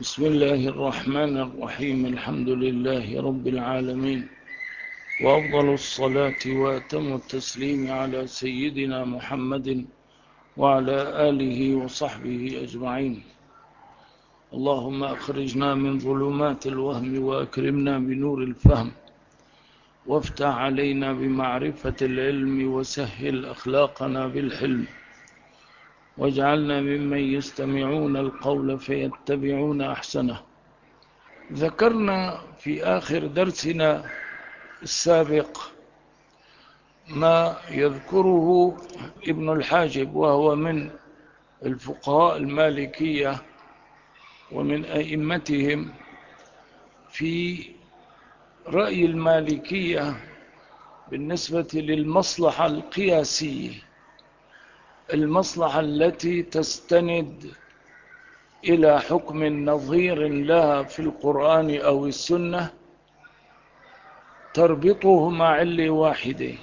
بسم الله الرحمن الرحيم. الحمد لله رب العالمين، وأفضل الصلاة وأتم التسليم على سيدنا محمد وعلى آله وصحبه أجمعين. اللهم أخرجنا من ظلمات الوهم وأكرمنا بنور الفهم، وافتح علينا بمعرفة العلم وسهل أخلاقنا بالحلم، واجعلنا ممن يستمعون القول فيتبعون أحسنه. ذكرنا في آخر درسنا السابق ما يذكره ابن الحاجب، وهو من الفقهاء المالكية ومن أئمتهم، في رأي المالكية بالنسبة للمصلحة القياسية، المصلحة التي تستند إلى حكم نظير لها في القرآن أو السنة تربطه مع علة واحدة.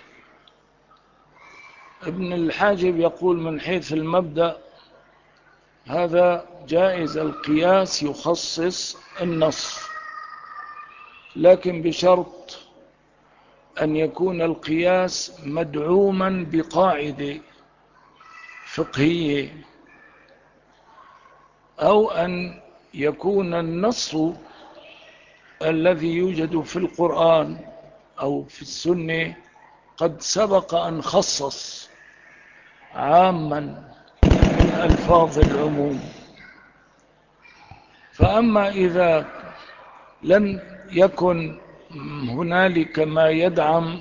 ابن الحاجب يقول من حيث المبدأ هذا جائز، القياس يخصص النص، لكن بشرط أن يكون القياس مدعوما بقاعدة فقهية، أو أن يكون النص الذي يوجد في القرآن أو في السنة قد سبق أن خصص عاما من ألفاظ العموم. فأما إذا لم يكن هنالك ما يدعم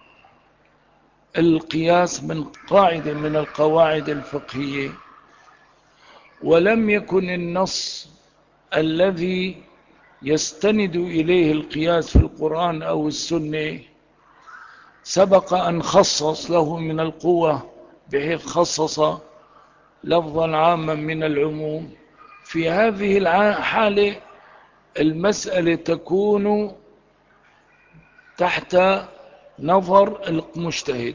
القياس من قاعدة من القواعد الفقهية، ولم يكن النص الذي يستند إليه القياس في القرآن أو السنة سبق أن خصص له من القوة بحيث خصص لفظا عاما من العموم، في هذه الحالة المسألة تكون تحت نظر المجتهد،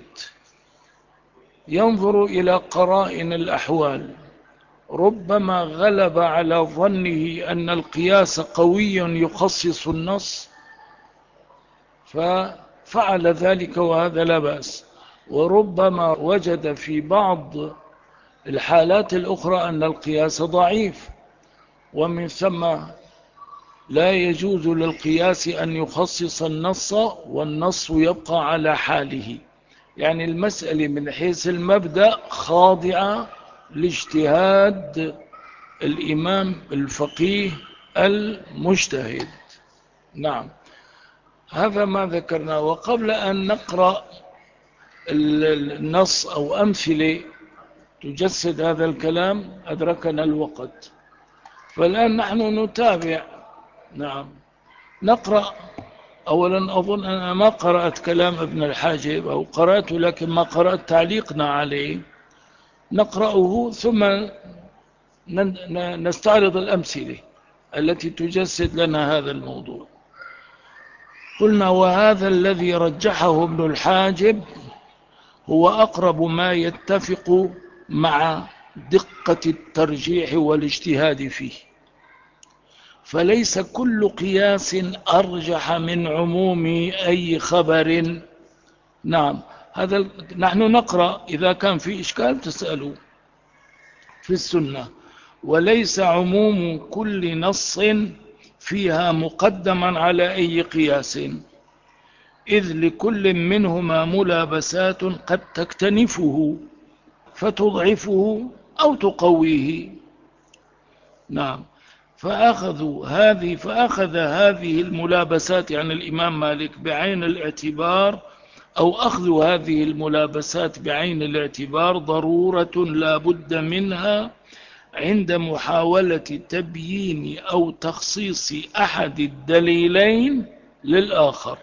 ينظر إلى قرائن الأحوال، ربما غلب على ظنه أن القياس قوي يخصص النص ففعل ذلك، وهذا لا بأس. وربما وجد في بعض الحالات الأخرى أن القياس ضعيف، ومن ثم لا يجوز للقياس أن يخصص النص والنص يبقى على حاله. يعني المسألة من حيث المبدأ خاضعة لاجتهاد الإمام الفقيه المجتهد. نعم، هذا ما ذكرنا. وقبل أن نقرأ النص أو أمثلة تجسد هذا الكلام أدركنا الوقت، فالآن نحن نتابع. نعم، نقرأ. أولا أظن أنا ما قرأت كلام ابن الحاجب، أو قرأته لكن ما قرأت تعليقنا عليه. نقرأه ثم نستعرض الأمثلة التي تجسد لنا هذا الموضوع. قلنا وهذا الذي رجحه ابن الحاجب هو أقرب ما يتفق مع دقة الترجيح والاجتهاد فيه، فليس كل قياس أرجح من عموم أي خبر. نعم، هذا نحن نقرأ، إذا كان في إشكال تسألوا في السنة. وليس عموم كل نص فيها مقدما على أي قياس، إذ لكل منهما ملابسات قد تكتنفه فتضعفه أو تقويه. نعم، فأخذ هذه الملابسات، يعني الإمام مالك، بعين الاعتبار، أو أخذ هذه الملابسات بعين الاعتبار ضرورة لا بد منها عند محاولة تبيين أو تخصيص أحد الدليلين للآخر،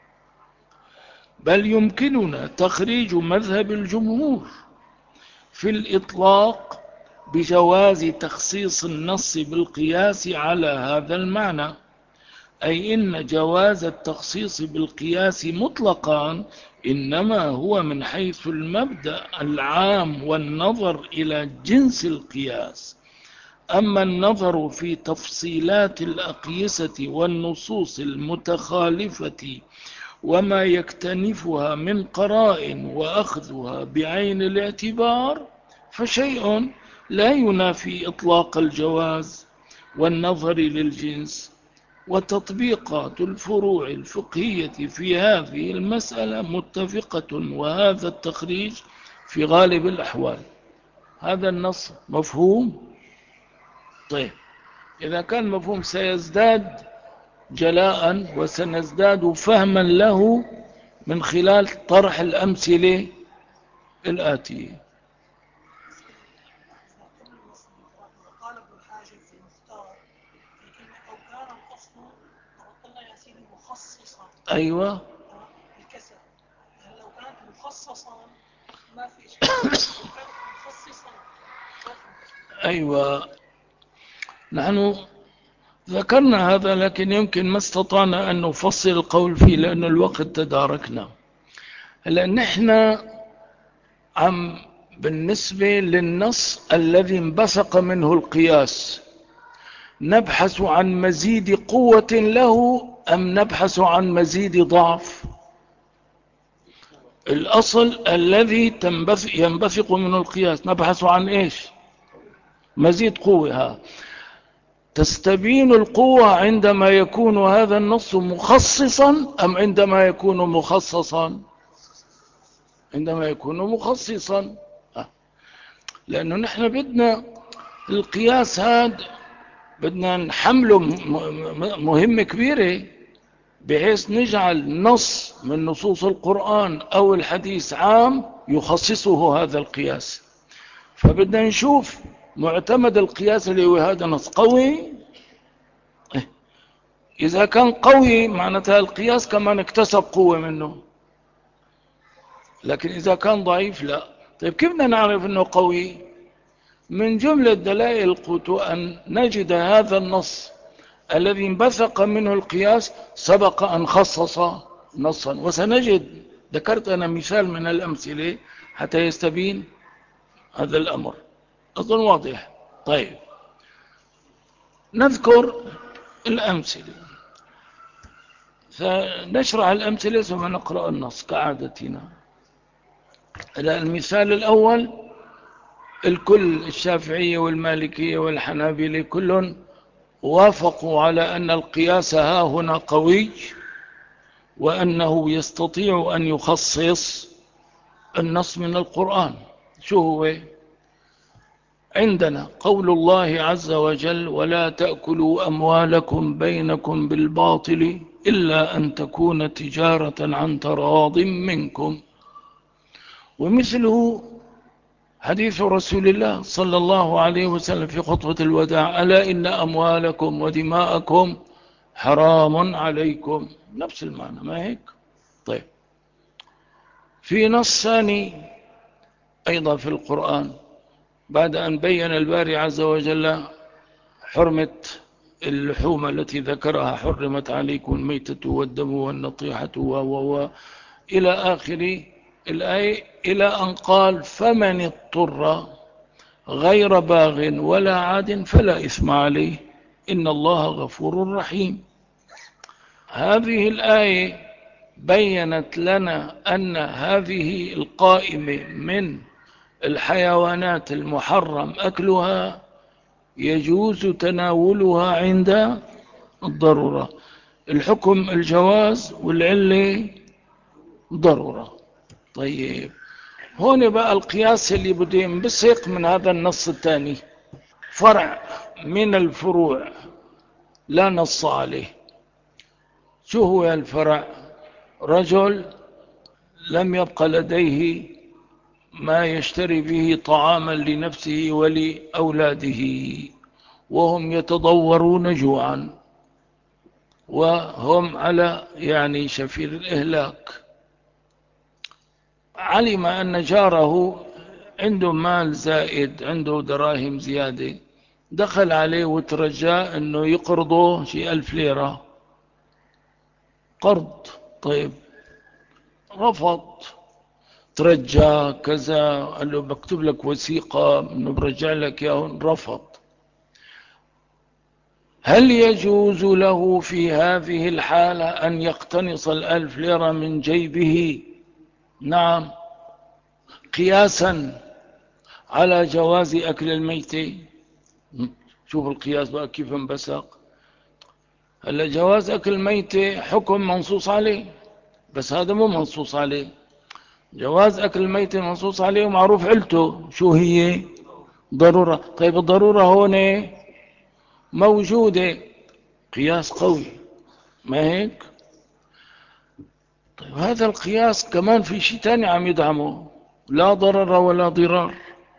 بل يمكننا تخريج مذهب الجمهور في الإطلاق بجواز تخصيص النص بالقياس على هذا المعنى، أي إن جواز التخصيص بالقياس مطلقا إنما هو من حيث المبدأ العام والنظر إلى جنس القياس، أما النظر في تفصيلات الأقيسة والنصوص المتخالفة وما يكتنفها من قرائن وأخذها بعين الاعتبار فشيء لا ينافي إطلاق الجواز والنظر للجنس. وتطبيقات الفروع الفقهية في هذه المسألة متفقة، وهذا التخريج في غالب الأحوال. هذا النص مفهوم؟ طيب، إذا كان مفهوم سيزداد جلاء وسنزداد فهما له من خلال طرح الأمثلة الآتية. قال ابن الحاجب في المختار في كلمة أو كان الأصل قلنا يا سيدي مخصصا. أيوة، بالكسر. لو كانت مخصصا ما في إشكال، لو كانت مخصصا ما في. أيوة، نحن ذكرنا هذا، لكن يمكن ما استطعنا أن نفصل القول فيه لأن الوقت تداركنا. لأن نحن بالنسبة للنص الذي انبثق منه القياس نبحث عن مزيد قوة له أم نبحث عن مزيد ضعف؟ الأصل الذي ينبثق منه القياس نبحث عن إيش؟ مزيد قوة. تستبين القوة عندما يكون هذا النص مخصصا أم عندما يكون مخصصا؟ عندما يكون مخصصا. لأنه نحن بدنا القياس هذا بدنا نحمله مهمة كبيرة، بحيث نجعل نص من نصوص القرآن أو الحديث عام يخصصه هذا القياس. فبدنا نشوف معتمد القياس اللي هو هذا نص قوي. إذا كان قوي معناتها القياس كمان اكتسب قوة منه، لكن إذا كان ضعيف لا. طيب كيف بدنا نعرف أنه قوي؟ من جملة دلائل القوة أن نجد هذا النص الذي انبثق منه القياس سبق أن خصص نصا. وسنجد، ذكرت أنا مثال من الأمثلة حتى يستبين هذا الأمر، أظن واضح. طيب، نذكر الأمثلة، سنشرح الأمثلة ثم نقرأ النص كعادتنا. المثال الأول، الكل الشافعية والمالكية والحنابلة كل وافقوا على أن القياس ها هنا قوي، وأنه يستطيع أن يخصص النص من القرآن. شو هو؟ عندنا قول الله عز وجل: ولا تأكلوا أموالكم بينكم بالباطل إلا أن تكون تجارة عن تراض منكم. ومثله حديث رسول الله صلى الله عليه وسلم في خطبة الوداع: ألا إن أموالكم ودماءكم حرام عليكم. نفس المعنى، ما هيك؟ طيب، في نص ثاني أيضا في القرآن بعد أن بين الباري عز وجل حرمة اللحوم التي ذكرها: حرمت عليكم الميتة والدم والنطيحة إلى آخر الآية، إلى أن قال: فمن اضطر غير باغ ولا عاد فلا إثم عليه إن الله غفور رحيم. هذه الآية بيّنت لنا أن هذه القائمة من الحيوانات المحرم أكلها يجوز تناولها عند الضرورة. الحكم الجواز والعلة ضرورة. طيب، هون بقى القياس اللي بده ينبثق من هذا النص الثاني، فرع من الفروع لا نص عليه. شو هو الفرع؟ رجل لم يبقى لديه ما يشتري به طعاما لنفسه ولأولاده، وهم يتضورون جوعا، وهم على شفير الإهلاك. علم أن جاره عنده مال زائد، عنده دراهم زيادة، دخل عليه وترجاه أنه يقرضه شيء 1000 ليرة قرض. طيب، رفض، ترجى كذا، قال له بكتب لك وثيقة انه برجع لك اياه، رفض. هل يجوز له في هذه الحالة أن يقتنص 1000 ليرة من جيبه؟ نعم، قياسا على جواز أكل الميت. شوف القياس بقى كيف انبسق. هلا جواز أكل الميت حكم منصوص عليه، بس هذا مو منصوص عليه. جواز أكل الميت منصوص عليه ومعروف علته شو هي؟ ضرورة. طيب الضرورة هون موجودة، قياس قوي، ما هيك؟ طيب هذا القياس كمان في شيء تاني عم يدعمه، لا ضرر ولا ضرار.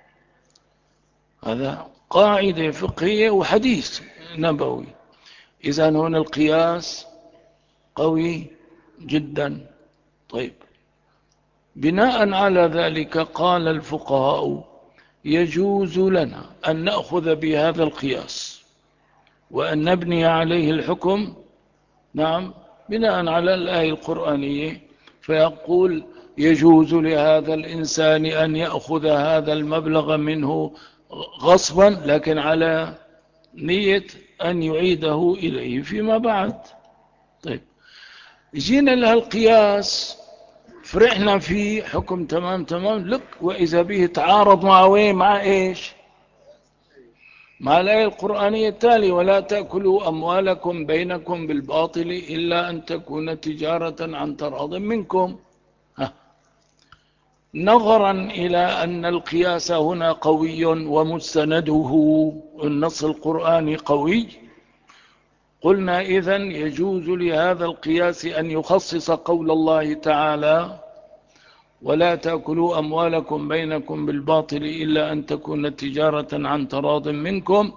هذا قاعدة فقهية وحديث نبوي. إذن هنا القياس قوي جدا. طيب بناء على ذلك قال الفقهاء يجوز لنا أن نأخذ بهذا القياس وأن نبني عليه الحكم. نعم، بناء على الآية القرآنية، فيقول يجوز لهذا الإنسان أن يأخذ هذا المبلغ منه غصبا، لكن على نية أن يعيده إليه فيما بعد. طيب جينا لها القياس، فرحنا فيه حكم تمام تمام لك، وإذا به تعارض مع وين؟ مع إيش؟ مع الآية القرآنية التالية ولا تأكلوا أموالكم بينكم بالباطل إلا أن تكون تجارة عن تراض منكم. نظرا إلى أن القياس هنا قوي ومستنده النص القرآني قوي، قلنا إذن يجوز لهذا القياس أن يخصص قول الله تعالى ولا تأكلوا أموالكم بينكم بالباطل إلا أن تكون تجارة عن تراض منكم،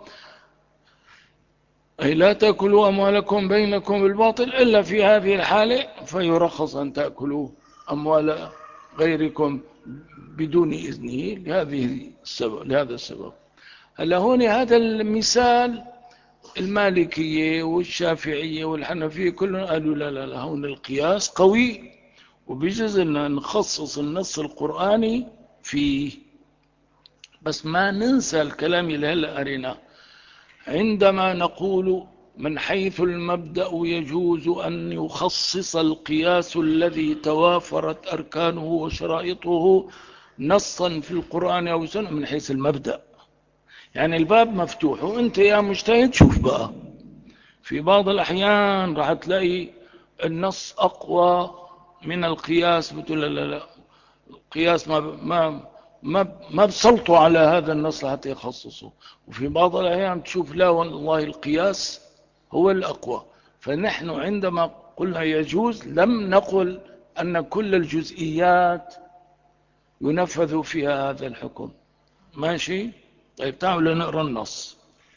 أي لا تأكلوا أموالكم بينكم بالباطل إلا في هذه الحالة، فيرخص أن تأكلوا أموال غيركم بدون إذنه لهذا السبب. هلا هون هذا المثال المالكية والشافعية والحنفية كلهم قالوا لا لا لا، هون القياس قوي وبيجوز لنا نخصص النص القرآني فيه. بس ما ننسى الكلام اللي هلا قريناه عندما نقول من حيث المبدأ يجوز أن يخصص القياس الذي توافرت أركانه وشرائطه نصا في القرآن أو سنة، من حيث المبدأ يعني الباب مفتوح، وانت يا مجتهد شوف بقى. في بعض الأحيان راح تلاقي النص أقوى من القياس، بتقول لا لا لا، القياس ما بسلطوا على هذا النص حتى يخصصه. وفي بعض الأحيان تشوف لا والله القياس هو الأقوى. فنحن عندما قلنا يجوز لم نقل أن كل الجزئيات ينفذ فيها هذا الحكم. ماشي؟ طيب تعالوا نقرأ النص.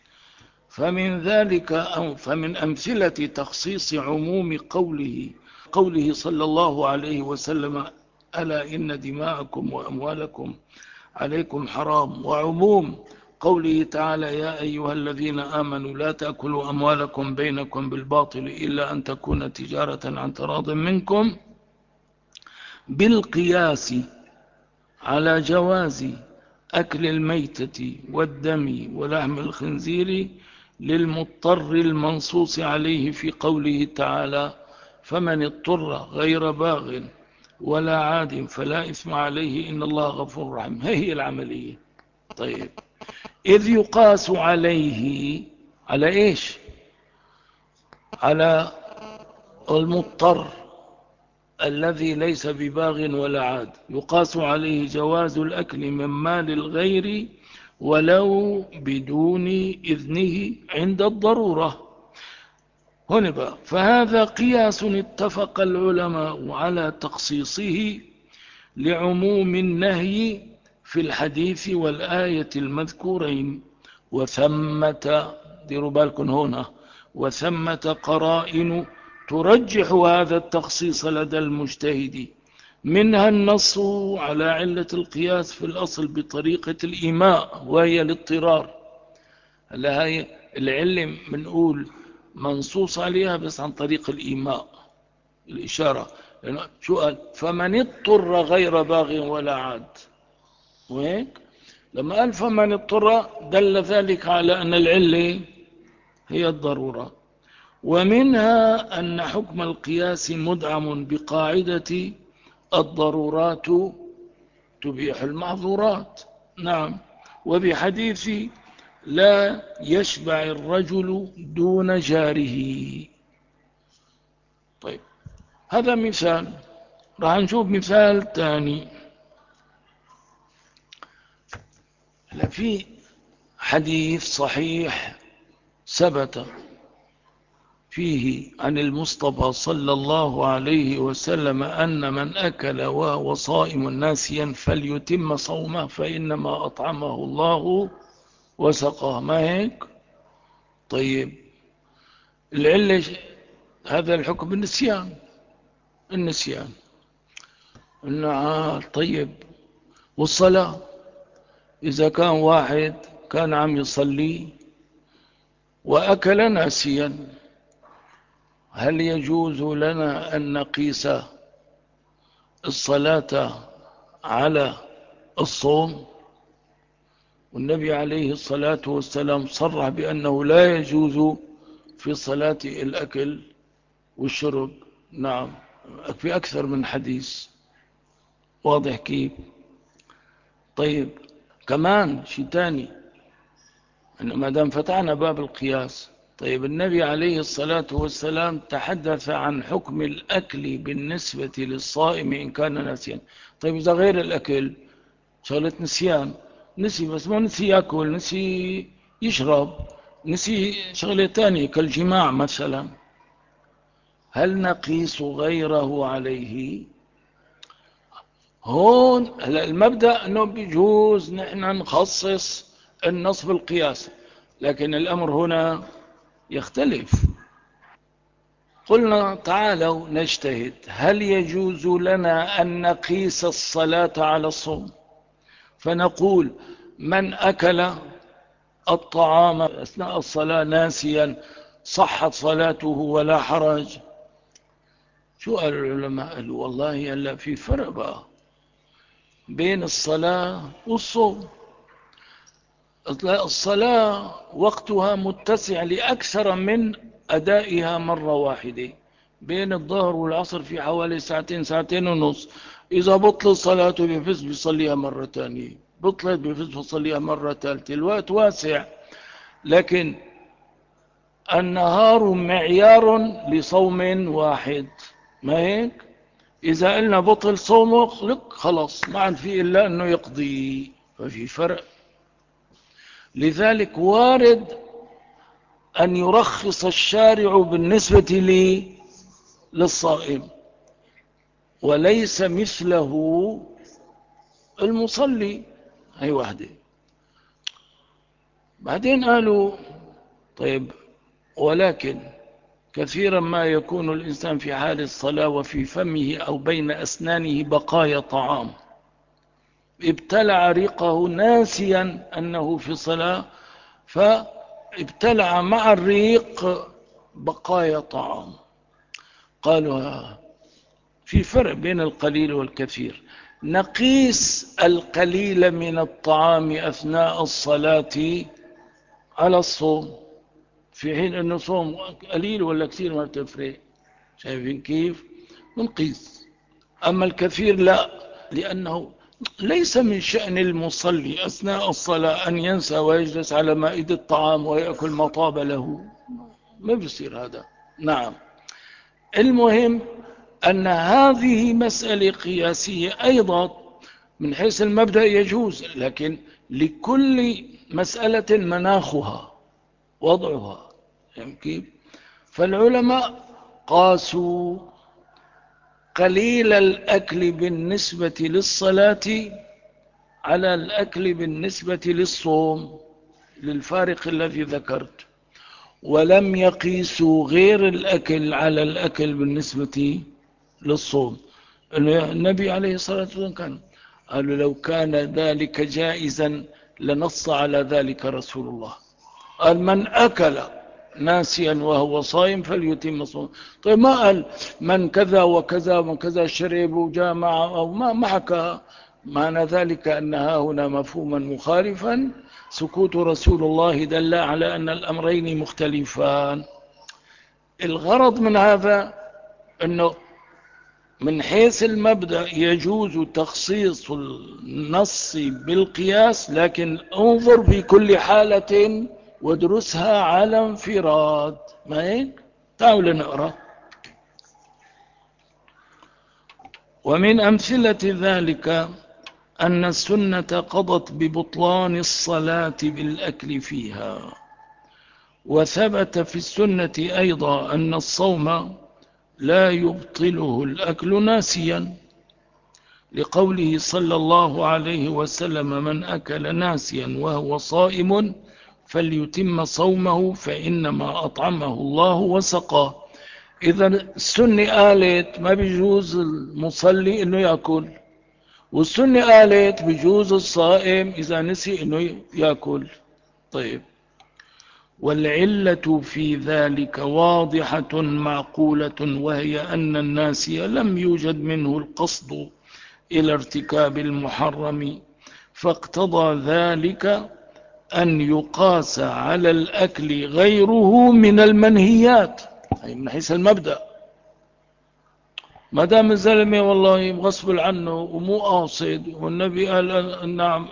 فمن أمثلة تخصيص عموم قوله صلى الله عليه وسلم ألا إن دماءكم وأموالكم عليكم حرام، وعموم قوله تعالى يا أيها الذين آمنوا لا تأكلوا أموالكم بينكم بالباطل إلا أن تكون تجارة عن تراض منكم، بالقياس على جواز أكل الميتة والدم ولحم الخنزير للمضطر المنصوص عليه في قوله تعالى فمن اضطر غير باغ ولا عاد فلا إثم عليه إن الله غفور رحيم. هي العملية. طيب إذ يقاس عليه على إيش؟ على المضطر الذي ليس بباغ ولا عاد، يقاس عليه جواز الأكل من مال الغير ولو بدون إذنه عند الضرورة. هنا بقى فهذا قياس اتفق العلماء على تخصيصه لعموم النهي في الحديث والآية المذكورين، ديروا بالكم هنا، وثمة قرائن ترجح هذا التخصيص لدى المجتهد، منها النص على علة القياس في الأصل بطريقة الإيماء وهي الاضطرار. هلا هاي العلة منقول منصوص عليها بس عن طريق الإيماء، الإشارة. شو قال؟ فمن اضطر غير باغ ولا عاد، وهيك لما قال فمن اضطر دل ذلك على أن العلة هي الضرورة. ومنها أن حكم القياس مدعم بقاعدة الضرورات تبيح المحظورات. نعم. وبحديث لا يشبع الرجل دون جاره. طيب، هذا مثال. راح نشوف مثال ثاني. في حديث صحيح ثبت فيه عن المصطفى صلى الله عليه وسلم أن من أكل وهو صائم ناسيا فليتم صومه فإنما أطعمه الله وسقاه. ما هيك؟ طيب، العلة هذا الحكم النسيان. طيب، والصلاة إذا كان واحد كان عم يصلي وأكل ناسيا، هل يجوز لنا أن نقيس الصلاة على الصوم؟ والنبي عليه الصلاة والسلام صرح بأنه لا يجوز في الصلاة الأكل والشرب. نعم، في أكثر من حديث. واضح كيف؟ طيب، كمان شيء تاني، ما دام فتحنا باب القياس. طيب، النبي عليه الصلاة والسلام تحدث عن حكم الأكل بالنسبة للصائم إن كان ناسيا. طيب، إذا غير الأكل شغلة نسيان، نسي بس ما نسي يأكل، نسي يشرب، نسي شغلة تانية كالجماع مثلا، هل نقيس غيره عليه؟ هون المبدأ أنه بيجوز نحن نخصص النص بالقياس، لكن الأمر هنا يختلف. قلنا تعالوا نجتهد، هل يجوز لنا أن نقيس الصلاة على الصوم فنقول من أكل الطعام أثناء الصلاة ناسيا صحت صلاته ولا حرج؟ شو قال العلماء؟ قالوا والله ألا في فرق بقى بين الصلاة والصوم. الصلاة وقتها متسع لأكثر من أدائها مرة واحدة. بين الظهر والعصر في حوالي ساعتين ونص. إذا بطلت صلاته بفز بيصليها مرة تانية، بطلت بفز بيصليها مرة ثالثة. الوقت واسع، لكن النهار معيار لصوم واحد، ما هيك؟ إذا قلنا بطل صومه خلاص ما عاد فيه إلا أنه يقضي، ففي فرق. لذلك وارد أن يرخص الشارع بالنسبة للصائم، وليس مثله المصلي. هي واحدة. بعدين قالوا طيب، ولكن كثيرا ما يكون الإنسان في حال الصلاة وفي فمه أو بين أسنانه بقايا طعام، ابتلع ريقه ناسيا أنه في صلاة، فابتلع مع الريق بقايا طعام. قالوا في فرق بين القليل والكثير. نقيس القليل من الطعام أثناء الصلاة على الصوم، في حين أنه صوم قليل ولا كثير ما تفرق. شايفين كيف؟ نقيس. أما الكثير لا، لأنه ليس من شأن المصلي أثناء الصلاة أن ينسى ويجلس على مائدة الطعام ويأكل ما طاب له، ما بيصير هذا. نعم. المهم أن هذه مسألة قياسية أيضا من حيث المبدأ يجوز، لكن لكل مسألة مناخها وضعها. كيف؟ فالعلماء قاسوا قليل الأكل بالنسبة للصلاة على الأكل بالنسبة للصوم للفارق الذي ذكرت، ولم يقيسوا غير الأكل على الأكل بالنسبة للصوم. النبي عليه الصلاة والسلام كان قالوا لو كان ذلك جائزا لنص على ذلك رسول الله. قال من أكل ناسيا وهو صائم فليتم صوم. طيب، ما قال من كذا وكذا وكذا شرب وجامع أو ما حكى. معنى ذلك أنها هنا مفهوما مخالفا سكوت رسول الله دل على أن الأمرين مختلفان. الغرض من هذا أنه من حيث المبدأ يجوز تخصيص النص بالقياس، لكن انظر في كل حالة وادرسها على انفراد. ما هيك؟ تعالوا نقرأ. ومن أمثلة ذلك أن السنة قضت ببطلان الصلاة بالأكل فيها، وثبت في السنة أيضا أن الصوم لا يبطله الأكل ناسيا، لقوله صلى الله عليه وسلم: من أكل ناسيا وهو صائم فليتم صومه فإنما أطعمه الله وسقاه. إذا السنة قالت ما بيجوز المصلي إنه يأكل، والسنة قالت بيجوز الصائم إذا نسي إنه يأكل. طيب، والعلة في ذلك واضحة معقولة، وهي أن الناسي لم يوجد منه القصد إلى ارتكاب المحرم، فاقتضى ذلك أن يقاس على الأكل غيره من المنهيات، أي من حيث المبدأ. ما دام الزلمة والله غصب عنه ومو قاصد، والنبي قال نعم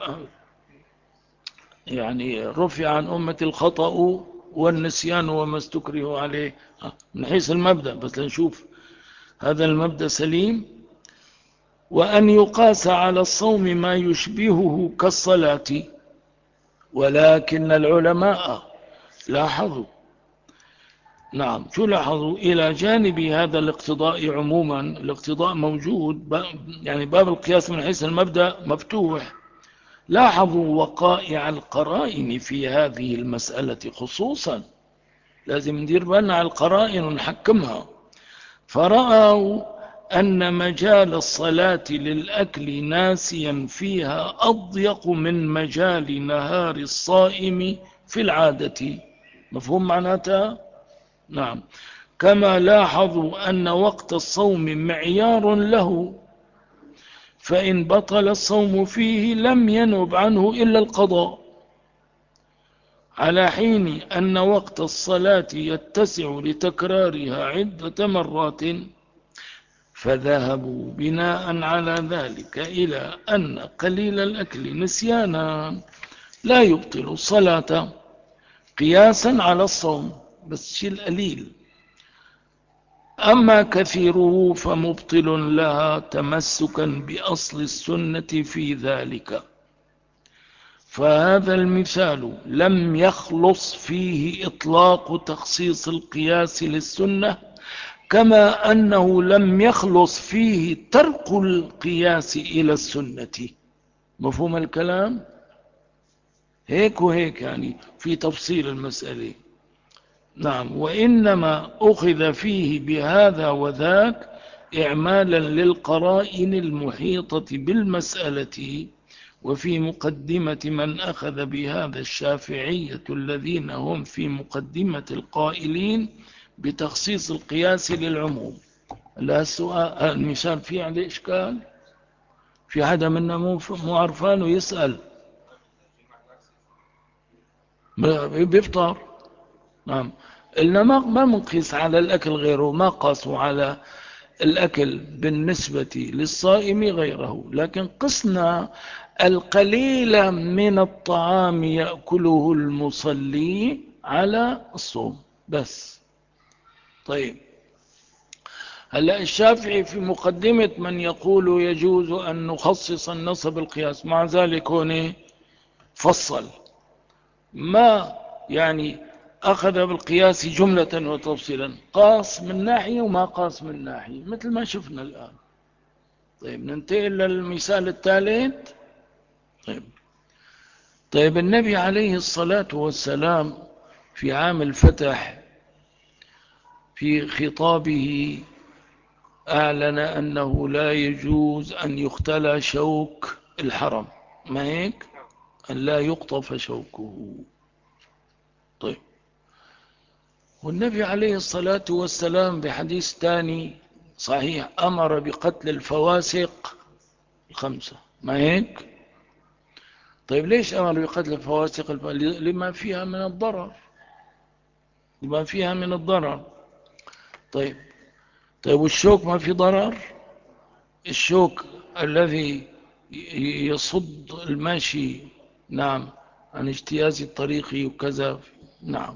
يعني رفع عن أمة الخطأ والنسيان وما استكره عليه، من حيث المبدأ بس لنشوف هذا المبدأ سليم. وأن يقاس على الصوم ما يشبهه كالصلاة، ولكن العلماء لاحظوا، نعم شو لاحظوا؟ إلى جانب هذا الاقتضاء عموما، الاقتضاء موجود، يعني باب القياس من حيث المبدأ مفتوح، لاحظوا وقائع القرائن في هذه المسألة خصوصا. لازم ندير بالنا على القرائن ونحكمها. فرأوا أن مجال الصلاة للأكل ناسيا فيها أضيق من مجال نهار الصائم في العادة. مفهوم معناتها؟ نعم. كما لاحظوا أن وقت الصوم معيار له، فإن بطل الصوم فيه لم ينب عنه إلا القضاء، على حين أن وقت الصلاة يتسع لتكرارها عدة مرات. فذهبوا بناء على ذلك إلى أن قليل الأكل نسيانا لا يبطل الصلاة قياسا على الصوم، بس شيء القليل. أما كثيره فمبطل لها تمسكا بأصل السنة في ذلك. فهذا المثال لم يخلص فيه إطلاق تخصيص القياس للسنة، كما أنه لم يخلص فيه ترك القياس إلى السنة. مفهوم الكلام؟ هيك وهيك يعني في تفصيل المسألة. نعم. وإنما أخذ فيه بهذا وذاك إعمالا للقرائن المحيطة بالمسألة. وفي مقدمة من أخذ بهذا الشافعية الذين هم في مقدمة القائلين بتخصيص القياس للعموم. لا السؤال المثال فيه عليه إشكال؟ في حدا منا مو عرفان ويسأل؟ بيفطر. نعم. إنما ما منقيس على الأكل غيره، ما قاسوا على الأكل بالنسبة للصائم غيره، لكن قسنا القليل من الطعام يأكله المصلي على الصوم بس. طيب، هلأ الشافعي في مقدمة من يقول يجوز أن نخصص النص بالقياس، مع ذلك هنا فصل، ما يعني أخذ بالقياس جملة وتفصيلا، قاس من ناحية وما قاس من ناحية مثل ما شفنا الآن. طيب، ننتقل للمثال الثالث. طيب النبي عليه الصلاة والسلام في عام الفتح في خطابه أعلن أنه لا يجوز أن يختلى شوك الحرم، ما هيك؟ أن لا يقطف شوكه. طيب، والنبي عليه الصلاة والسلام بحديث ثاني صحيح أمر بقتل الفواسق 5، ما هيك؟ طيب ليش أمر بقتل الفواسق لما فيها من الضرر، لما فيها من الضرر. طيب والشوك ما في ضرر؟ الشوك الذي يصد الماشي نعم عن اجتياز الطريق وكذا نعم.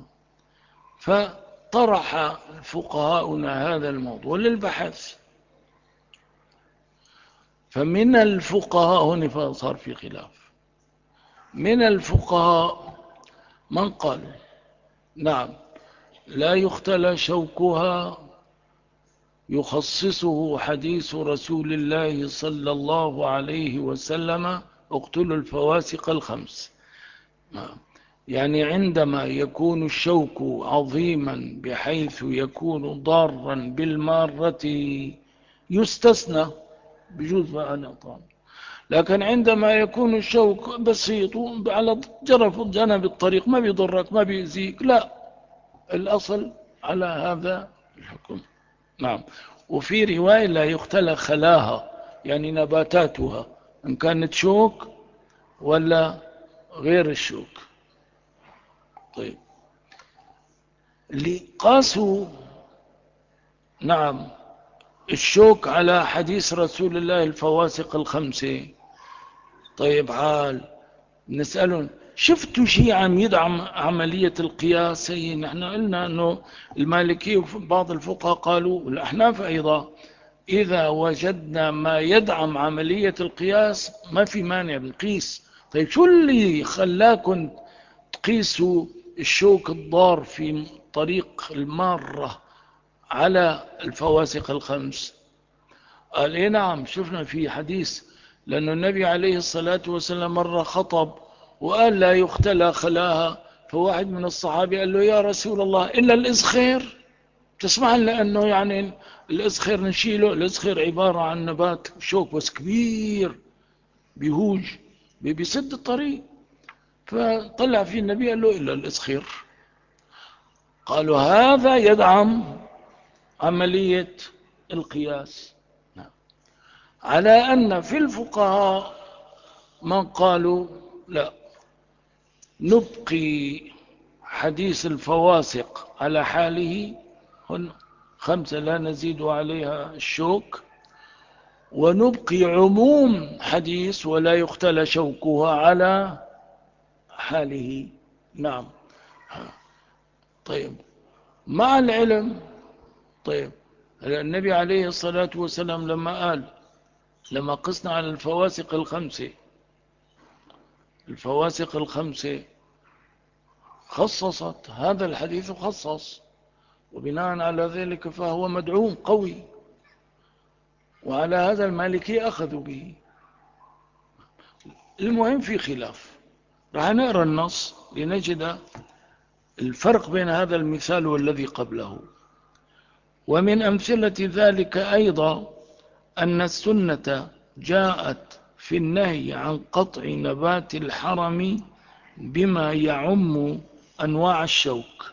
فطرح فقهاؤنا هذا الموضوع للبحث، فمن الفقهاء هنا صار في خلاف. من الفقهاء من قال نعم لا يختلى شوكها، يخصصه حديث رسول الله صلى الله عليه وسلم اقتلوا الفواسق الخمس. يعني عندما يكون الشوك عظيما بحيث يكون ضارا بالمارة يستثنى بجوز فأنا طبعا. لكن عندما يكون الشوك بسيط على جنب الطريق ما بيضرك ما بيأذيك، لا، الأصل على هذا الحكم. نعم. وفي رواية لا يختلى خلاها، يعني نباتاتها إن كانت شوك ولا غير الشوك. طيب اللي قاسوا نعم الشوك على حديث رسول الله الفواسق الخمسة. طيب عال نسألهم شفتوا شيء عم يدعم عملية القياس؟ نحن قلنا أنه المالكي وبعض الفقهاء قالوا والأحناف أيضا إذا وجدنا ما يدعم عملية القياس ما في مانع بنقيس. طيب شو اللي خلاكم تقيسوا الشوك الضار في طريق المارة على الفواسق الخمس؟ قال إيه نعم شفنا في حديث، لأن النبي عليه الصلاة والسلام مرة خطب وقال لا يختلى خلاها، فواحد من الصحابة قال له يا رسول الله إلا الإزخير، تسمع لأنه يعني الإزخير نشيله، الإزخير عبارة عن نبات شوك بس كبير بيهوج بيسد الطريق، فطلع فيه النبي قال له إلا الإزخير. قالوا هذا يدعم عملية القياس. على أن في الفقهاء من قالوا لا، نبقي حديث الفواسق على حاله، هن خمسة لا نزيد عليها الشوك، ونبقي عموم حديث ولا يختلى شوكها على حاله. نعم. طيب مع العلم، طيب النبي عليه الصلاة والسلام لما قال لما قسنا على الفواسق الخمسة، الفواسق الخمسة خصصت هذا الحديث خصص، وبناء على ذلك فهو مدعوم قوي، وعلى هذا المالكي أخذوا به. المهم في خلاف، رح نقرأ النص لنجد الفرق بين هذا المثال والذي قبله. ومن أمثلة ذلك أيضا أن السنة جاءت في النهي عن قطع نبات الحرم بما يعم أنواع الشوك،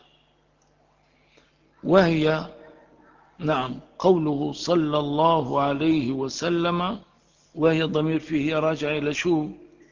وهي نعم قوله صلى الله عليه وسلم، وهي ضمير فيه راجع إلى شو؟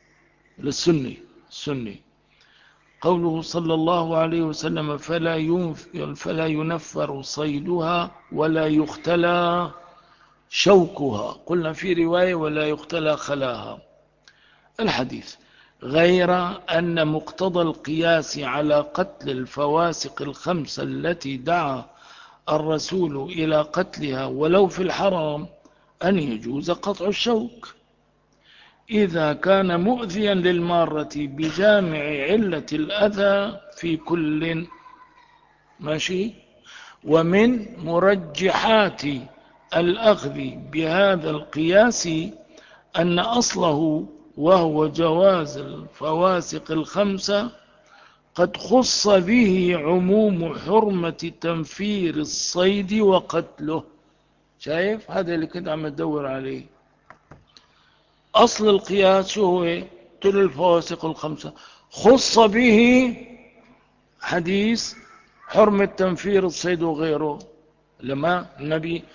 للسني. قوله صلى الله عليه وسلم فلا ينفر صيدها ولا يختلى شوكها، قلنا في رواية ولا يختلى خلاها الحديث، غير أن مقتضى القياس على قتل الفواسق الخمسة التي دعا الرسول إلى قتلها ولو في الحرام أن يجوز قطع الشوك إذا كان مؤذيا للمارة بجامع علة الأذى في كل ماشي. ومن مرجحات الأخذ بهذا القياس أن أصله وهو جواز الفواسق الخمسة قد خص به عموم حرمة تنفير الصيد وقتله. شايف هذا اللي كنت عم تدور عليه، أصل القياس شو هو؟ تل الفواسق الخمسة خص به حديث حرمة تنفير الصيد وغيره، لما النبي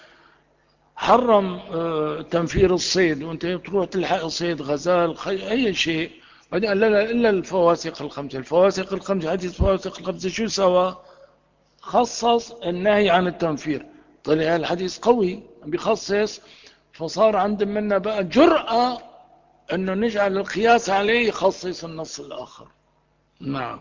حرم تنفير الصيد وانت تروح تلحق صيد غزال أي شيء بعدين قال لا إلا الفواسق الخمسة. الفواسق الخمسة، حديث الفواسق الخمسة شو سوى؟ خصص النهي عن التنفير. طلع الحديث قوي بيخصص، فصار عند منا بقى جرأة انه نجعل القياس عليه يخصص النص الاخر. نعم.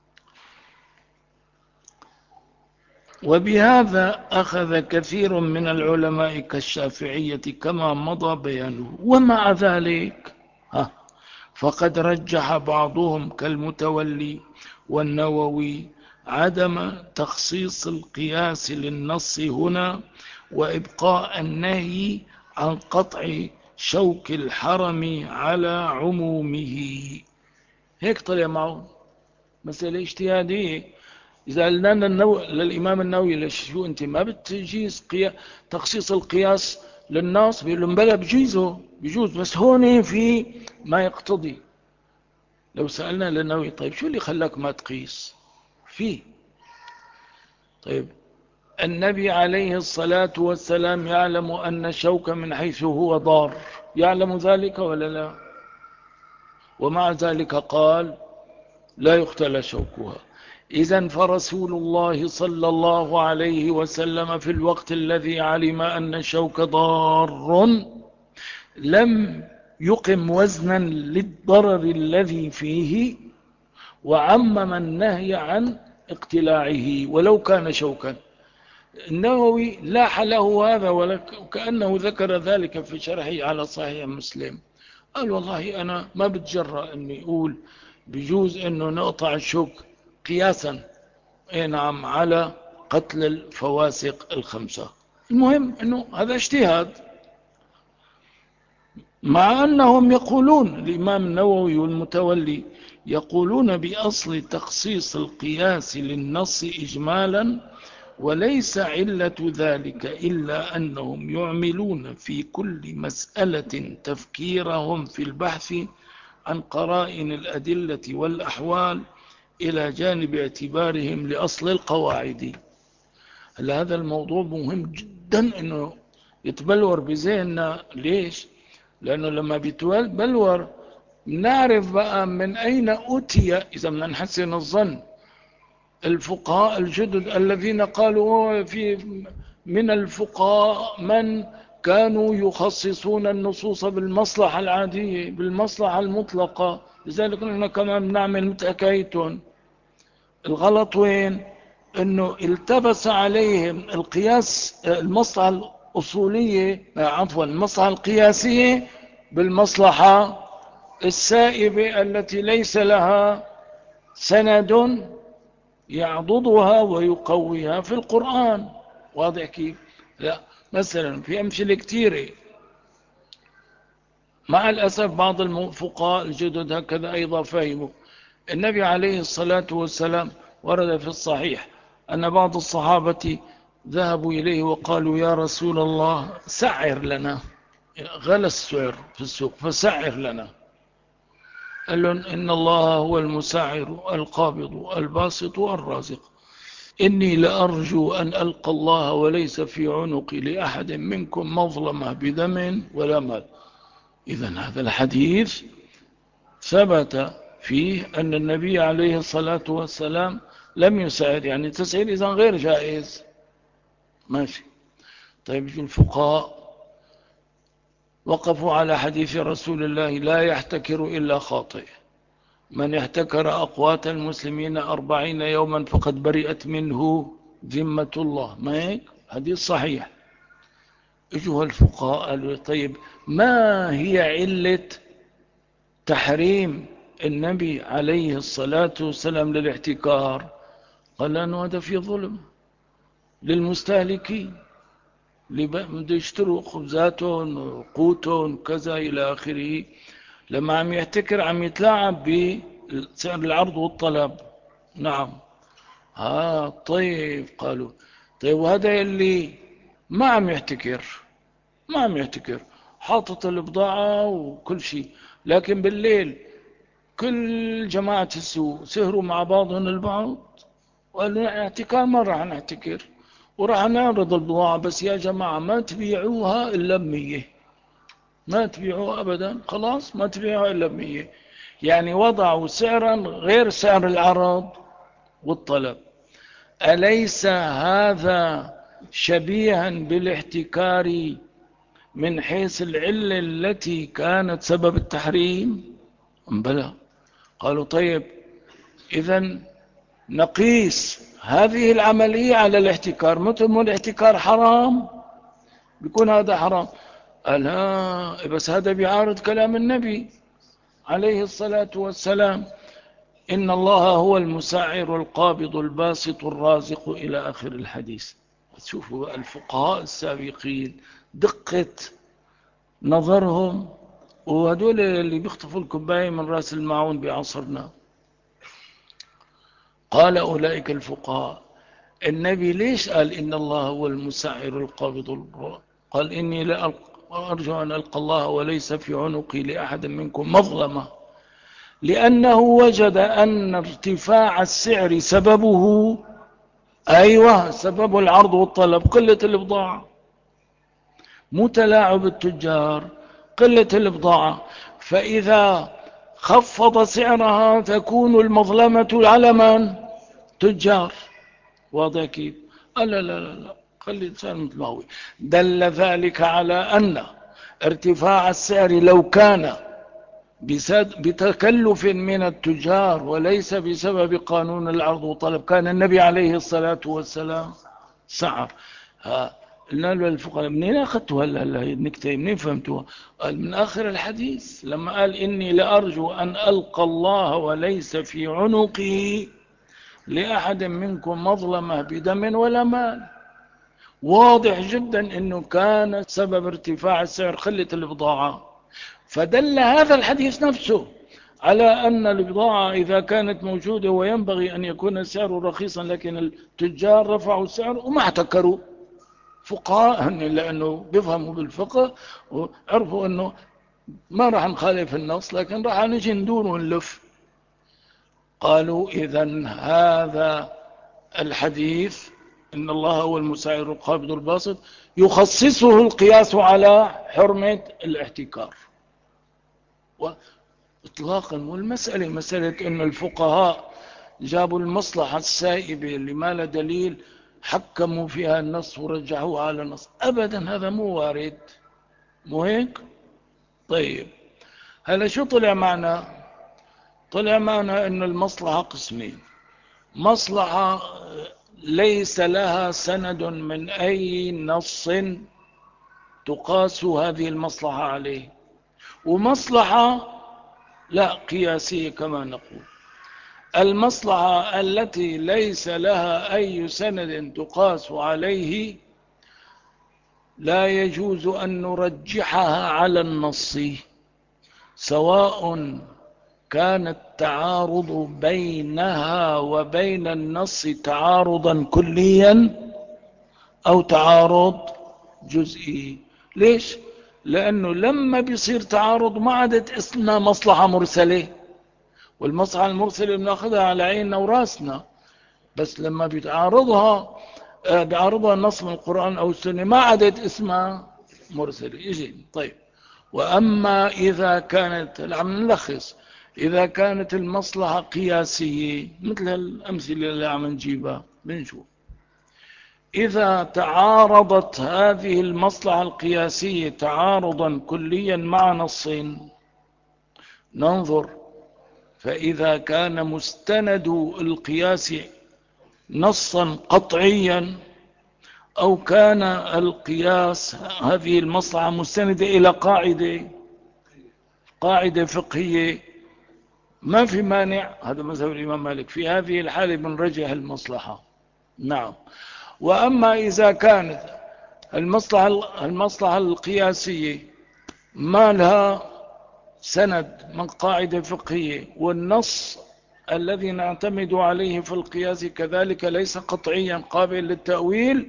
وبهذا اخذ كثير من العلماء كالشافعية كما مضى بيانه. ومع ذلك فقد رجح بعضهم كالمتولي والنووي عدم تخصيص القياس للنص هنا، وإبقاء النهي عن قطع شوك الحرم على عمومه. هيك طلع معه مسألة اجتهادية. إذا قلنا للإمام النووي ليش شو أنت ما بتجيز تخصيص القياس للنص؟ بيقول لهم بلا بيجوز بس هون في ما يقتضي. لو سألنا للنووي طيب شو اللي خلاك ما تقيس فيه؟ طيب النبي عليه الصلاة والسلام يعلم أن الشوك من حيث هو ضار، يعلم ذلك ولا لا؟ ومع ذلك قال لا يختلى شوكها. إذن فرسول الله صلى الله عليه وسلم في الوقت الذي علم أن الشوك ضار لم يقم وزنا للضرر الذي فيه، وعمم النهي عن اقتلاعه ولو كان شوكا. النووي لاح له هذا وكأنه ذكر ذلك في شرحه على صحيح مسلم. قال والله أنا ما بتجرأ أني أقول بجوز أنه نقطع الشوك قياسا نعم على قتل الفواسق الخمسة. المهم أنه هذا اجتهاد، مع أنهم يقولون الإمام النووي والمتولي يقولون بأصل تخصيص القياس للنص إجمالا، وليس علة ذلك إلا أنهم يعملون في كل مسألة تفكيرهم في البحث عن قرائن الأدلة والأحوال إلى جانب اعتبارهم لأصل القواعد. هذا الموضوع مهم جدا أنه يتبلور بذهننا. ليش؟ لأنه لما بيتبلور نعرف بقى من أين أتي، إذا بدنا نحسن الظن، الفقهاء الجدد الذين قالوا من الفقهاء من كانوا يخصصون النصوص بالمصلحة العادية بالمصلحة المطلقة. لذلك نحن كمان بنعمل متأكيتون. الغلط وين؟ انه التبس عليهم القياس، المصلحة الأصولية عفوا المصلحة القياسية بالمصلحة السائبة التي ليس لها سند يعضدها ويقويها في القرآن. واضح كيف؟ لا مثلا في أمثلة كثيرة. مع الأسف بعض الفقهاء الجدد هكذا أيضا فهموا. النبي عليه الصلاة والسلام ورد في الصحيح أن بعض الصحابة ذهبوا إليه وقالوا يا رسول الله سعر لنا، غلى السعر في السوق فسعر لنا. قال لهم إن الله هو المسعر القابض الباسط الرازق، إني لأرجو أن ألقى الله وليس في عنقي لأحد منكم مظلمة بدم ولا مال. إذن هذا الحديث ثبت فيه أن النبي عليه الصلاة والسلام لم يسعر، يعني تسعير إذن غير جائز. ماشي. طيب الفقهاء وقفوا على حديث رسول الله لا يحتكر إلا خاطئ، من احتكر أقوات المسلمين 40 يوما فقد برئت منه ذمة الله. ما هيك؟ حديث صحيح. اجوا الفقهاء قالوا طيب ما هي علة تحريم النبي عليه الصلاة والسلام للاحتكار؟ قال لأنه هذا في ظلم للمستهلكين اللي بده يشتروا خبزاتهم وقوتهم كذا إلى آخره. لما عم يحتكر عم يتلاعب بسعر العرض والطلب. نعم. طيب قالوا طيب وهذا اللي ما عم يحتكر حاطط البضاعة وكل شيء، لكن بالليل كل جماعة السوق سهروا مع بعضهم البعض وقالوا احتكار ما راح نحتكر وراح نعرض البضاعة، بس يا جماعة ما تبيعوها إلا ب100، ما تبيعوها أبدا، خلاص ما تبيعوها إلا ب100. يعني وضعوا سعرا غير سعر العرض والطلب. أليس هذا شبيها بالاحتكار من حيث العلة التي كانت سبب التحريم؟ بلى. قالوا طيب إذن نقيس هذه العملية على الاحتكار، مثل ما الاحتكار حرام بيكون هذا حرام. لا، بس هذا بيعارض كلام النبي عليه الصلاة والسلام: إن الله هو المسعر القابض الباسط الرازق إلى آخر الحديث. شوفوا الفقهاء السابقين دقة نظرهم، وهدول اللي بيخطفوا الكوباية من رأس المعون بعصرنا. قال أولئك الفقهاء: النبي ليش قال إن الله هو المسعر القابض؟ قال: إني لا أرجو أن ألقى الله وليس في عنقي لأحد منكم مظلمة، لأنه وجد أن ارتفاع السعر سببه، أيوة سبب العرض والطلب، قلة البضاعة، مو تلاعب التجار، قلة البضاعة. فإذا خفض سعرها تكون المظلمة على من؟ تجار. واضح كيف؟ لا لا لا لا، خلي الإنسان مثل ما هو. دل ذلك على أن ارتفاع السعر لو كان بتكلف من التجار وليس بسبب قانون العرض والطلب كان النبي عليه الصلاة والسلام سعر. قلنا له الفقهاء: منين أخذتوا النكتة؟ منين فهمتوها؟ قال: من آخر الحديث لما قال: إني لأرجو أن ألقى الله وليس في عنقي لأحد منكم مظلمة بدم ولا مال. واضح جدا أنه كان سبب ارتفاع السعر قلة البضاعة. فدل هذا الحديث نفسه على أن البضاعة إذا كانت موجودة وينبغي أن يكون السعر رخيصا، لكن التجار رفعوا السعر وما احتكروا. فقهاء لأنه بيفهموا بالفقه وعرفوا أنه ما راح نخالف النص، لكن راح نجي ندور ونلف. قالوا: إذن هذا الحديث إن الله هو المسعر القابض الباسط يخصصه القياس على حرمة الاحتكار وإطلاقا. والمسألة مسألة أن الفقهاء جابوا المصلحة السائبة اللي ما له دليل حكموا فيها النص ورجعوها على النص، أبدا هذا مو وارد. مو هيك؟ طيب هلا شو طلع معنا؟ طلع معنا أن المصلحة قسمين: مصلحة ليس لها سند من أي نص تقاس هذه المصلحة عليه، ومصلحة لا قياسية كما نقول. المصلحة التي ليس لها أي سند تقاس عليه لا يجوز أن نرجحها على النص، سواء كان التعارض بينها وبين النص تعارضا كليا أو تعارض جزئي. ليش؟ لأنه لما بيصير تعارض ما عادت اسمها مصلحة مرسلة، والمصلحة المرسلة بناخذها على عيننا وراسنا، بس لما بيعارضها النص من القرآن أو السنة ما عادت اسمها مرسلة. يجي طيب. وأما إذا كانت، عم نلخص، إذا كانت المصلحة قياسية مثل الأمثلة اللي عم نجيبها بنشوف إذا تعارضت هذه المصلحة القياسية تعارضا كليا مع نص ننظر، فإذا كان مستند القياس نصا قطعيا أو كان القياس هذه المصلحة مستندة إلى قاعدة فقهية ما في مانع، هذا مذهب الإمام مالك، في هذه الحالة بنرجح المصلحة. نعم. وأما إذا كانت المصلحة القياسية ما لها سند من قاعدة فقهية، والنص الذي نعتمد عليه في القياس كذلك ليس قطعيا قابل للتأويل،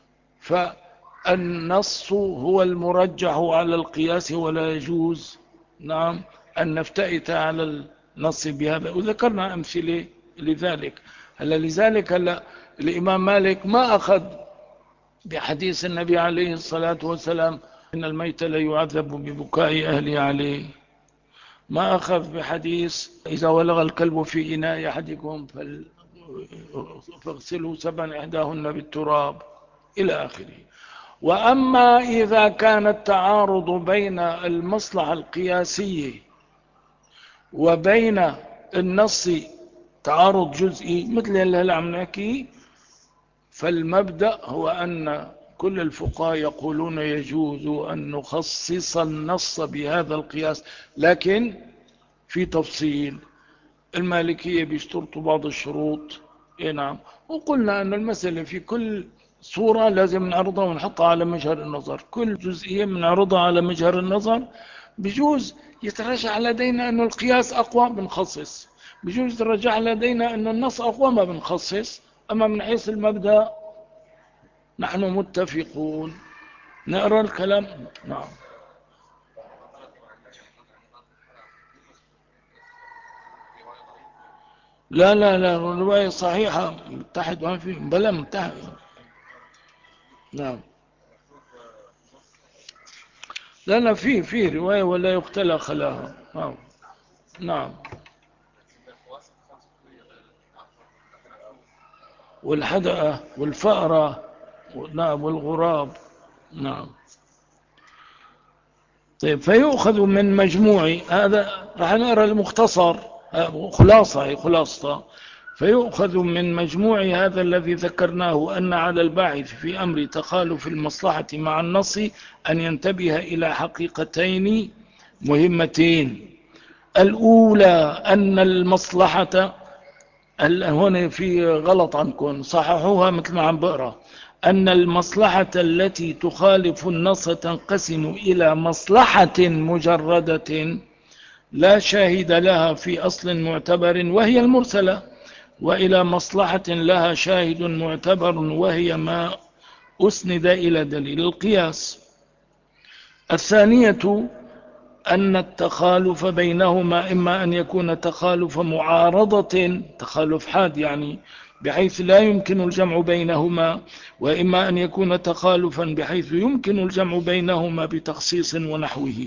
فالنص هو المرجح على القياس ولا يجوز نعم أن نفتئت على النص بهذا. وذكرنا أمثلة لذلك. لذلك الإمام مالك ما أخذ بحديث النبي عليه الصلاة والسلام إن الميت لا يعذب ببكاء أهله عليه، ما أخذ بحديث إذا ولغ الكلب في إناء أحدكم فاغسلوا 7 إحداهن بالتراب إلى آخره. وأما إذا كان التعارض بين المصلحة القياسية وبين النص تعارض جزئي مثل اللي عم نحكي، فالمبدأ هو أن كل الفقهاء يقولون يجوز أن نخصص النص بهذا القياس، لكن في تفصيل. المالكية بيشترطوا بعض الشروط. نعم. وقلنا أن المسألة في كل صورة لازم نعرضها ونحطها على مجهر النظر، كل جزئية بنعرضها على مجهر النظر. بجوز يترجح لدينا أن القياس أقوى بنخصص، بجوز يترجح لدينا أن النص أقوى ما بنخصص. أما من حيث المبدأ نحن متفقون. نقرأ الكلام. نعم. لا لا لا، الرواية صحيحة متحد ما في بلا متحد. نعم. لا لا، في رواية ولا يختلى خلاها. نعم. نعم. والحدقة والفأرة. نعم. والغراب. نعم. طيب، فيؤخذ من مجموع هذا. راح نقرأ المختصر، خلاصة. فيؤخذ من مجموع هذا الذي ذكرناه أن على الباحث في أمر تخالف المصلحة مع النص أن ينتبه إلى حقيقتين مهمتين. الأولى أن المصلحة، هنا في غلط عنكم، صححوها مثل ما عم بقرأ. أن المصلحة التي تخالف النص تنقسم إلى مصلحة مجردة لا شاهد لها في أصل معتبر وهي المرسلة، وإلى مصلحة لها شاهد معتبر وهي ما أسند إلى دليل القياس. الثانية أن التخالف بينهما إما أن يكون تخالف معارضة، تخالف حاد يعني بحيث لا يمكن الجمع بينهما، وإما أن يكون تخالفا بحيث يمكن الجمع بينهما بتخصيص ونحوه.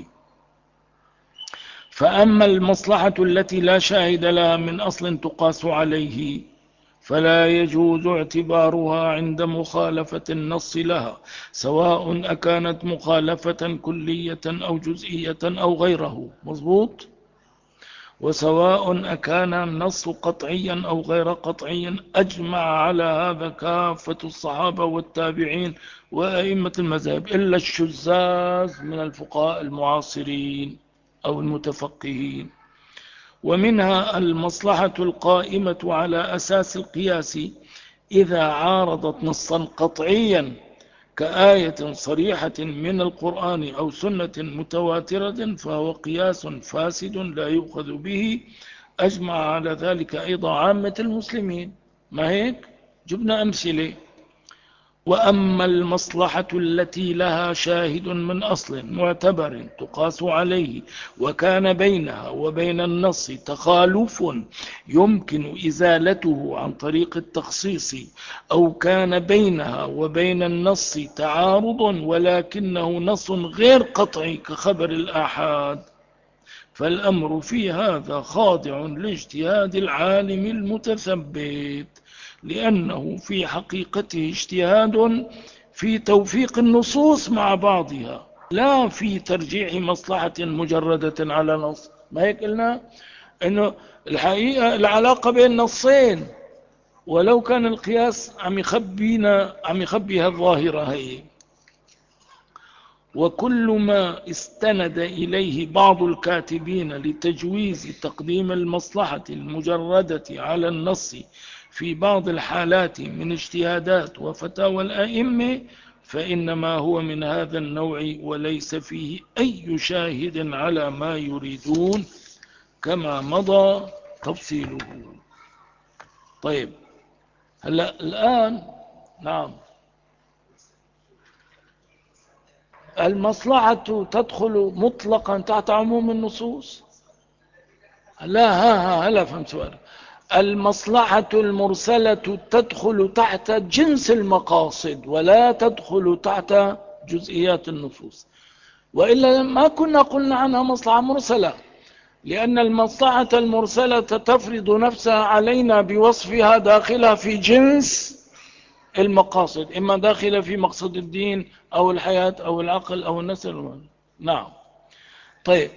فأما المصلحة التي لا شاهد لها من أصل تقاس عليه فلا يجوز اعتبارها عند مخالفة النص لها، سواء أكانت مخالفة كلية أو جزئية أو غيره. مظبوط. وسواء أكان النص قطعيا أو غير قطعيا. أجمع على هذا كافة الصحابة والتابعين وأئمة المذاهب إلا الشذاذ من الفقهاء المعاصرين أو المتفقهين. ومنها المصلحة القائمة على أساس القياس إذا عارضت نصا قطعيا كآية صريحة من القرآن أو سنة متواترة فهو قياس فاسد لا يؤخذ به. أجمع على ذلك أيضا عامة المسلمين. ما هيك؟ جبنا أمثلة. وأما المصلحة التي لها شاهد من أصل معتبر تقاس عليه وكان بينها وبين النص تخالف يمكن إزالته عن طريق التخصيص، أو كان بينها وبين النص تعارض ولكنه نص غير قطعي كخبر الآحاد، فالأمر في هذا خاضع لاجتهاد العالم المتثبت، لأنه في حقيقته اجتهاد في توفيق النصوص مع بعضها لا في ترجيح مصلحة مجردة على نص. ما هيك قلنا انه الحقيقة العلاقة بين نصين، ولو كان القياس عم يخبي هالظاهرة هي. وكل ما استند إليه بعض الكاتبين لتجويز تقديم المصلحة المجردة على النص في بعض الحالات من اجتهادات وفتاوى الأئمة فإنما هو من هذا النوع وليس فيه أي شاهد على ما يريدون كما مضى تفصيله. طيب، هلأ الآن. نعم. المصلحة تدخل مطلقا تحت عموم النصوص؟ لا، هلا فهمت سؤال. المصلحة المرسلة تدخل تحت جنس المقاصد ولا تدخل تحت جزئيات النصوص، وإلا ما كنا قلنا عنها مصلحة مرسلة. لأن المصلحة المرسلة تفرض نفسها علينا بوصفها داخلها في جنس المقاصد، إما داخلة في مقصد الدين أو الحياة أو العقل أو النسل. نعم. طيب.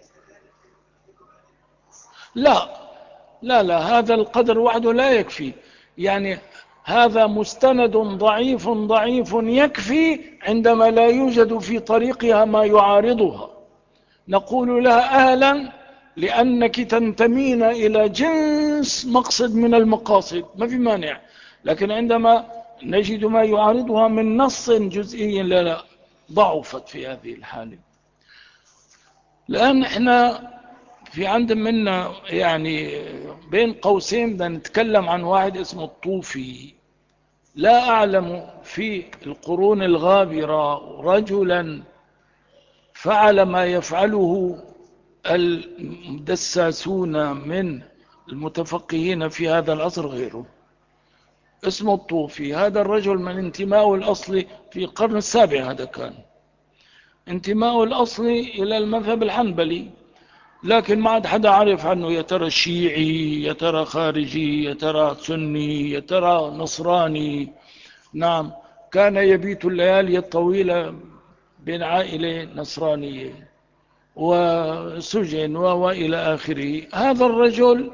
لا لا لا، هذا القدر وحده لا يكفي. يعني هذا مستند ضعيف ضعيف يكفي عندما لا يوجد في طريقها ما يعارضها، نقول لها أهلا لأنك تنتمين إلى جنس مقصد من المقاصد، ما في مانع. لكن عندما نجد ما يعارضها من نص جزئي، لا لا، ضعفت في هذه الحالة. لأن احنا في عند منا يعني بين قوسين بدنا نتكلم عن واحد اسمه الطوفي. لا أعلم في القرون الغابرة رجلا فعل ما يفعله الدساسون من المتفقهين في هذا العصر غيره. اسمه الطوفي. هذا الرجل من انتمائه الأصلي في القرن السابع، هذا كان انتمائه الأصلي إلى المذهب الحنبلي، لكن ما عاد حدا عرف عنه يا ترى شيعي يا ترى خارجي يا ترى سني يا ترى نصراني. نعم. كان يبيت الليالي الطويلة بين عائلة نصرانية وسجن وإلى آخره. هذا الرجل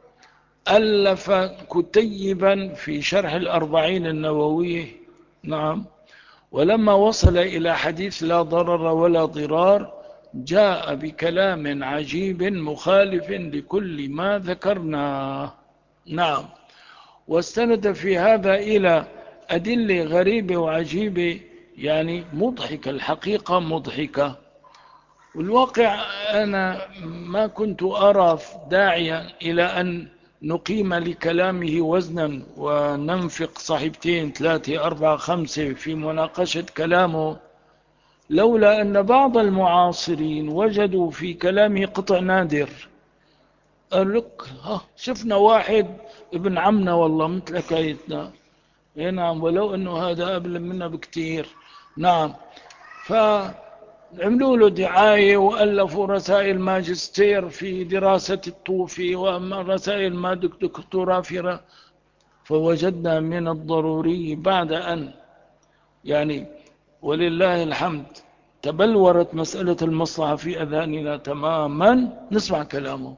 ألف كتيبا في شرح الأربعين النووية. نعم. ولما وصل إلى حديث لا ضرر ولا ضرار جاء بكلام عجيب مخالف لكل ما ذكرناه. نعم. واستند في هذا إلى أدلة غريبة وعجيبة، يعني مضحكة، الحقيقة مضحكة. والواقع أنا ما كنت أرى داعيا إلى أن نقيم لكلامه وزنا وننفق صحيفتين 3 4 5 في مناقشة كلامه، لولا أن بعض المعاصرين وجدوا في كلامه قطع نادر. قال لك شفنا واحد ابن عمنا والله مثل حكايتنا. نعم. ولو أنه هذا أبلغ منا بكتير. نعم. فعملوا له دعاية وألفوا رسائل ماجستير في دراسة الطوفي ورسائل ما دكتوراه في. فوجدنا من الضروري بعد أن يعني ولله الحمد تبلورت مسألة المصلحة في أذهاننا تماما، نسمع كلامه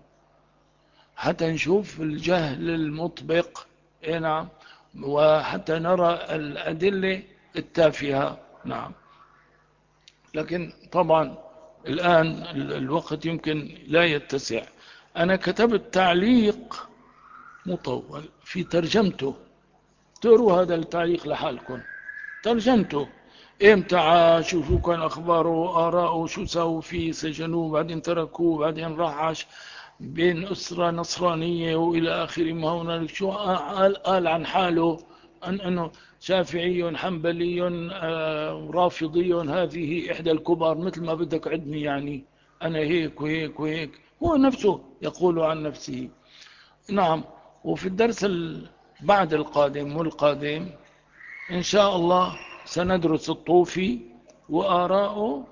حتى نشوف الجهل المطبق. نعم. وحتى نرى الأدلة التافهة. نعم. لكن طبعا الآن الوقت يمكن لا يتسع. أنا كتبت تعليق مطول في ترجمته، تقروا هذا التعليق لحالكم. ترجمته امتى عاش شو كان اخباره آراءه شو سووا فيه، سجنوه بعدين تركوه بعدين راح عاش بين أسرة نصرانية وإلى آخر ما هنالك. شو قال عن حاله أنه شافعي حنبلي رافضي، هذه إحدى الكبار مثل ما بدك عدني، يعني أنا هيك وهيك وهيك. هو نفسه يقول عن نفسه. نعم. وفي الدرس بعد القادم والقادم إن شاء الله سندرس الطوفي وآراءه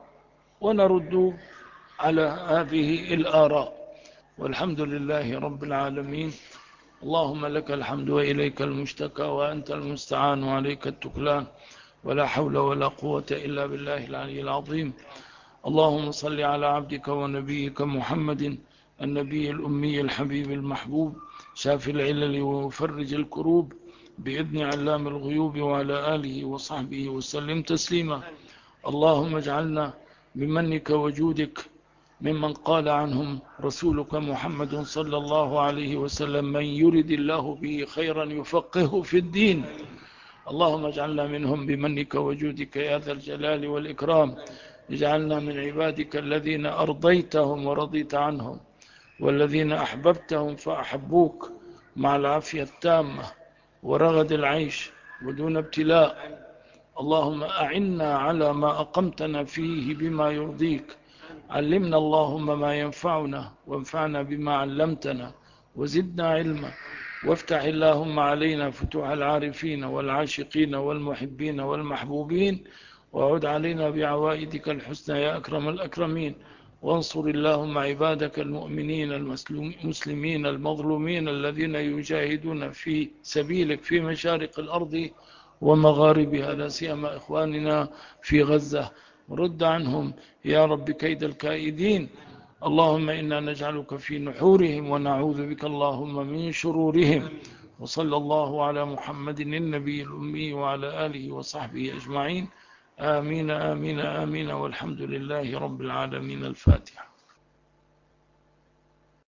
ونرد على هذه الآراء. والحمد لله رب العالمين. اللهم لك الحمد وإليك المشتكى وأنت المستعان وعليك التكلان، ولا حول ولا قوة إلا بالله العلي العظيم. اللهم صل على عبدك ونبيك محمد النبي الأمي الحبيب المحبوب شافي العلل وفرج الكروب بإذن علام الغيوب، وعلى آله وصحبه وسلم تسليما. اللهم اجعلنا بمنك وجودك ممن قال عنهم رسولك محمد صلى الله عليه وسلم من يرد الله به خيرا يفقهه في الدين. اللهم اجعلنا منهم بمنك وجودك يا ذا الجلال والإكرام. اجعلنا من عبادك الذين أرضيتهم ورضيت عنهم، والذين أحببتهم فأحبوك مع العافية التامة ورغد العيش ودون ابتلاء. اللهم أعنا على ما أقمتنا فيه بما يرضيك. علمنا اللهم ما ينفعنا وانفعنا بما علمتنا وزدنا علما. وافتح اللهم علينا فتوح العارفين والعاشقين والمحبين والمحبوبين، وعد علينا بعوائدك الحسنى يا أكرم الأكرمين. وانصر اللهم عبادك المؤمنين المسلمين المظلومين الذين يجاهدون في سبيلك في مشارق الأرض ومغاربها، لا سيما إخواننا في غزة. ورد عنهم يا رب كيد الكائدين. اللهم إنا نجعلك في نحورهم ونعوذ بك اللهم من شرورهم. وصلى الله على محمد النبي الأمي وعلى آله وصحبه أجمعين. آمين آمين آمين، والحمد لله رب العالمين. الفاتحة.